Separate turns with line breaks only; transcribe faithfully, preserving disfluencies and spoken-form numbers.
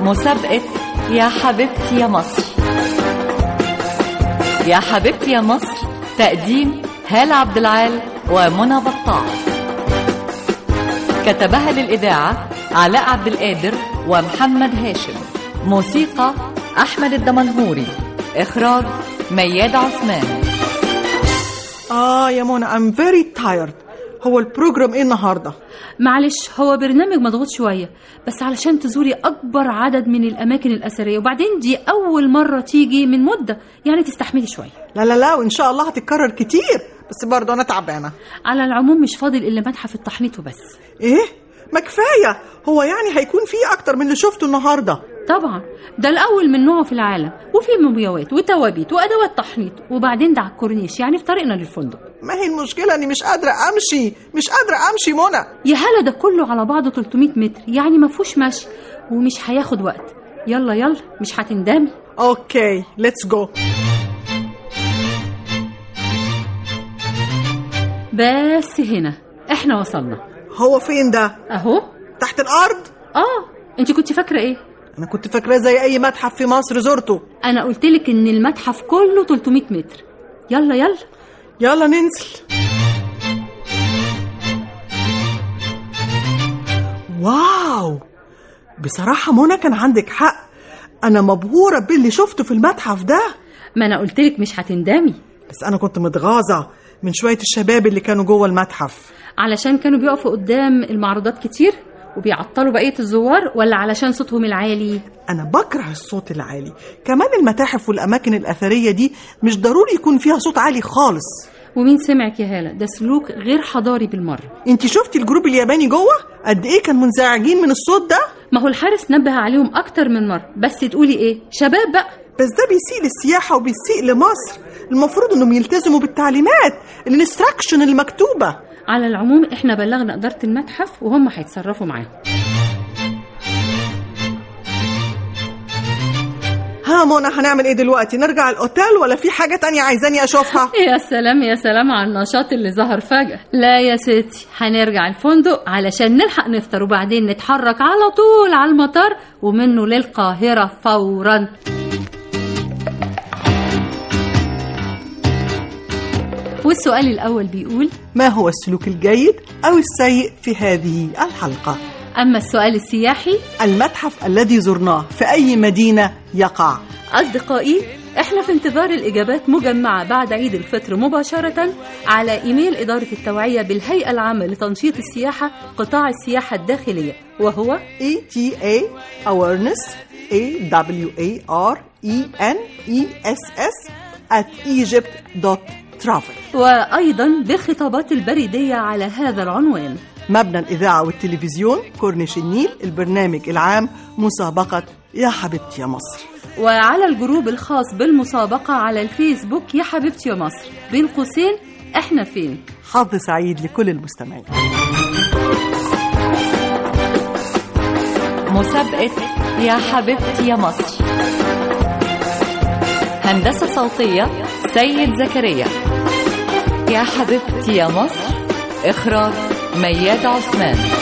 مسابقة يا حبيبتي يا مصر. يا حبيبتي يا مصر، تقديم هالة عبد العال ومنى بطاح. كتبها للإذاعة علاء عبد القادر ومحمد هاشم. موسيقى أحمد الدمنهوري. إخراج مياد عثمان.
آه يا منى I'm very tired. هو البروجرام إيه النهاردة؟
معلش، هو برنامج مضغوط شوية، بس علشان تزوري أكبر عدد من الأماكن الأثرية، وبعدين دي أول مرة تيجي من مدة، يعني تستحملي شوية.
لا لا لا، وإن شاء الله هتتكرر كتير، بس برضه أنا تعبانة.
على العموم مش فاضل إلا متحف التحنيط وبس.
إيه؟ ما كفاية، هو يعني هيكون فيه أكتر من اللي شفته النهاردة.
طبعا ده الأول من نوعه في العالم، وفيه مومياوات وتوابيت وأدوات تحنيط، وبعدين ده على الكورنيش، يعني في طريقنا للفندق.
ما هي المشكلة أني مش قادرة أمشي، مش قادرة أمشي منى.
يا هلا، ده كله على بعضه ثلاثمية متر، يعني ما فيهوش مشي ومش هياخد وقت. يلا يلا، مش هتندمي.
أوكي ليتس جو.
بس هنا احنا وصلنا.
هو فين ده؟
اهو
تحت الأرض؟
اه، انت كنت فاكرة ايه؟
أنا كنت فاكراه زي أي متحف في مصر زرته.
أنا قلتلك إن المتحف كله ثلاثمية متر. يلا يلا
يلا ننزل. واو، بصراحة منى كان عندك حق، أنا مبهورة باللي شفته في المتحف ده.
ما أنا قلتلك مش هتندمي.
بس أنا كنت متغاظة من شوية الشباب اللي كانوا جوه المتحف.
علشان كانوا بيقفوا قدام المعروضات كتير وبيعطلوا بقية الزوار، ولا علشان صوتهم العالي؟
أنا بكره الصوت العالي. كمان المتاحف والأماكن الأثرية دي مش ضروري يكون فيها صوت عالي خالص.
ومين سمعك يا هالة؟ ده سلوك غير حضاري بالمرة.
انتي شفتي الجروب الياباني جوه؟ قد ايه كان منزعجين من الصوت ده؟
ما هو الحارس نبه عليهم أكتر من مرة، بس تقولي ايه؟ شباب بقى.
بس ده بيسيء للسياحة وبيسيء لمصر. المفروض انهم يلتزموا بالتعليمات، الانستراكشن المكتوبة.
على العموم احنا بلغنا إدارة المتحف وهم هيتصرفوا معاهم.
ها منى، هنعمل ايه دلوقتي؟ نرجع الأوتيل ولا في حاجة تانية عايزاني أشوفها؟
يا سلام يا سلام على النشاط اللي ظهر فجأة. لا يا ستي، هنرجع الفندق علشان نلحق نفطر، وبعدين نتحرك على طول على المطار ومنه للقاهرة فورا. والسؤال الأول بيقول:
ما هو السلوك الجيد أو السيء في هذه الحلقة؟
أما السؤال السياحي:
المتحف الذي زرناه في أي مدينة يقع؟
أصدقائي، إحنا في انتظار الإجابات مجمعة بعد عيد الفطر مباشرة على إيميل إدارة التوعية بالهيئة العامة لتنشيط السياحة قطاع السياحة الداخلية، وهو
إي تي إيه Awareness A W A R E N E S S at egypt dot travel.
وأيضا بالخطابات البريدية على هذا العنوان:
مبنى الإذاعة والتلفزيون، كورنيش النيل، البرنامج العام، مسابقة يا حبيبتي يا مصر.
وعلى الجروب الخاص بالمسابقة على الفيسبوك يا حبيبتي يا مصر، بين قوسين احنا فين.
حظ سعيد لكل المستمعين.
مسابقة يا حبيبتي يا مصر. هندسة صوتية سيد زكريا. يا حبيبتي يا مصر. إخراج مياد عثمان.